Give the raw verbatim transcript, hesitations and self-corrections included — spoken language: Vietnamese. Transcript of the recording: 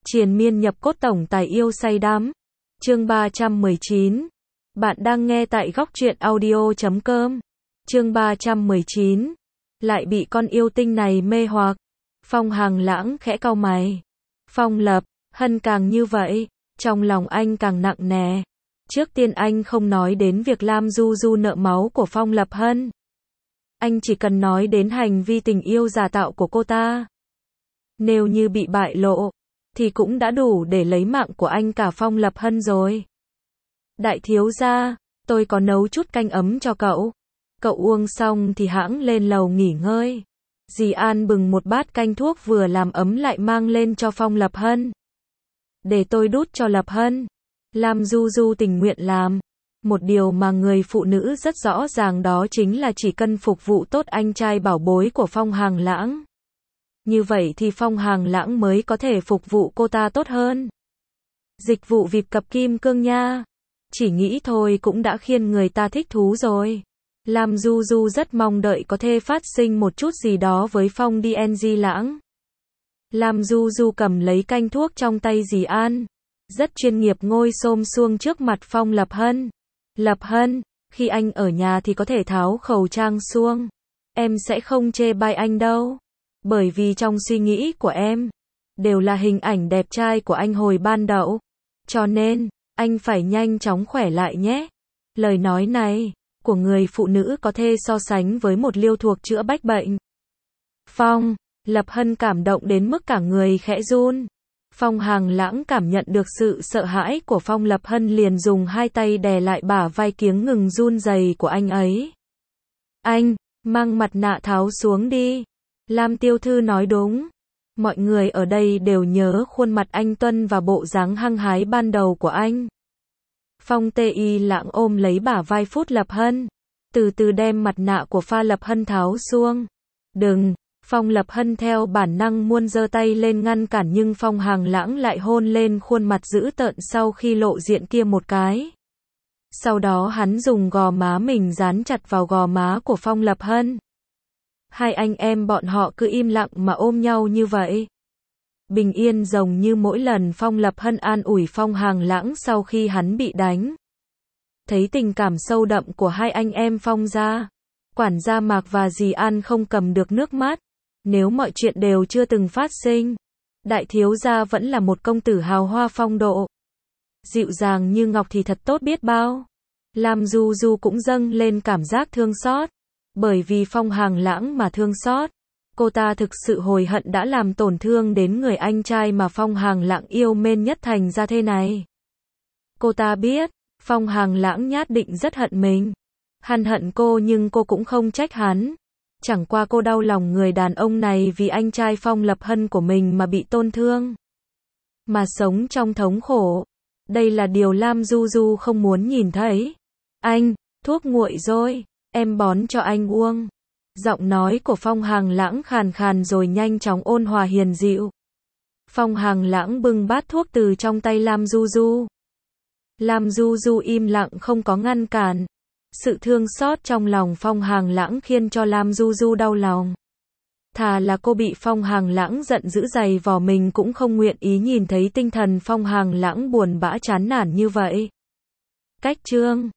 Triền miên nhập cốt tổng tài yêu say đắm. Chương ba trăm mười chín. Bạn đang nghe tại góc truyện audio chấm com. Chương ba trăm mười chín. Lại bị con yêu tinh này mê hoặc. Phong Hằng Lãng khẽ cau mày. Phong Lập Hân càng như vậy, trong lòng anh càng nặng nề. Trước tiên anh không nói đến việc Lam Du Du nợ máu của Phong Lập Hân. Anh chỉ cần nói đến hành vi tình yêu giả tạo của cô ta. Nếu như bị bại lộ, thì cũng đã đủ để lấy mạng của anh cả Phong Lập Hân rồi. Đại thiếu gia, tôi có nấu chút canh ấm cho cậu. Cậu uống xong thì hãng lên lầu nghỉ ngơi. Dì An bừng một bát canh thuốc vừa làm ấm lại mang lên cho Phong Lập Hân. Để tôi đút cho Lập Hân. Lam Du Du tình nguyện làm. Một điều mà người phụ nữ rất rõ ràng đó chính là chỉ cần phục vụ tốt anh trai bảo bối của Phong Hằng Lãng. Như vậy thì Phong Hằng Lãng mới có thể phục vụ cô ta tốt hơn. Dịch vụ vê i pê cập kim cương nha. Chỉ nghĩ thôi cũng đã khiến người ta thích thú rồi. Lam Du Du rất mong đợi có thể phát sinh một chút gì đó với Phong đê en giê Lãng. Lam Du Du cầm lấy canh thuốc trong tay dì An. Rất chuyên nghiệp ngồi xổm xuống trước mặt Phong Lập Hân. Lập Hân, khi anh ở nhà thì có thể tháo khẩu trang xuống. Em sẽ không chê bai anh đâu. Bởi vì trong suy nghĩ của em, đều là hình ảnh đẹp trai của anh hồi ban đầu. Cho nên, anh phải nhanh chóng khỏe lại nhé. Lời nói này, của người phụ nữ có thể so sánh với một liều thuốc chữa bách bệnh. Phong Lập Hân cảm động đến mức cả người khẽ run. Phong Hằng Lãng cảm nhận được sự sợ hãi của Phong Lập Hân liền dùng hai tay đè lại bả vai kiếng ngừng run rẩy của anh ấy. Anh, mang mặt nạ tháo xuống đi. Lam Tiêu Thư nói đúng. Mọi người ở đây đều nhớ khuôn mặt anh Tuân và bộ dáng hăng hái ban đầu của anh. Phong Tê Y Lãng ôm lấy bả vai Phút Lập Hân. Từ từ đem mặt nạ của Pha Lập Hân tháo xuống. Đừng. Phong Lập Hân theo bản năng muốn giơ tay lên ngăn cản nhưng Phong Hằng Lãng lại hôn lên khuôn mặt dữ tợn sau khi lộ diện kia một cái. Sau đó hắn dùng gò má mình dán chặt vào gò má của Phong Lập Hân. Hai anh em bọn họ cứ im lặng mà ôm nhau như vậy. Bình yên giống như mỗi lần Phong Lập Hân an ủi Phong Hằng Lãng sau khi hắn bị đánh. Thấy tình cảm sâu đậm của hai anh em Phong gia, quản gia Mạc và dì An không cầm được nước mắt. Nếu mọi chuyện đều chưa từng phát sinh, đại thiếu gia vẫn là một công tử hào hoa phong độ. Dịu dàng như ngọc thì thật tốt biết bao. Lam Du Du cũng dâng lên cảm giác thương xót. Bởi vì Phong Hằng Lãng mà thương xót. Cô ta thực sự hối hận đã làm tổn thương đến người anh trai mà Phong Hằng Lãng yêu mến nhất thành ra thế này. Cô ta biết, Phong Hằng Lãng nhất định rất hận mình. Hắn hận cô nhưng cô cũng không trách hắn. Chẳng qua cô đau lòng người đàn ông này vì anh trai Phong Lập Hân của mình mà bị tổn thương. Mà sống trong thống khổ. Đây là điều Lam Du Du không muốn nhìn thấy. Anh, thuốc nguội rồi, em bón cho anh uống. Giọng nói của Phong Hằng Lãng khàn khàn rồi nhanh chóng ôn hòa hiền dịu. Phong Hằng Lãng bưng bát thuốc từ trong tay Lam Du Du. Lam Du Du im lặng không có ngăn cản. Sự thương xót trong lòng Phong Hằng Lãng khiến cho Lam Du Du đau lòng. Thà là cô bị Phong Hằng Lãng giận dữ giày vò mình cũng không nguyện ý nhìn thấy tinh thần Phong Hằng Lãng buồn bã chán nản như vậy. Cách chương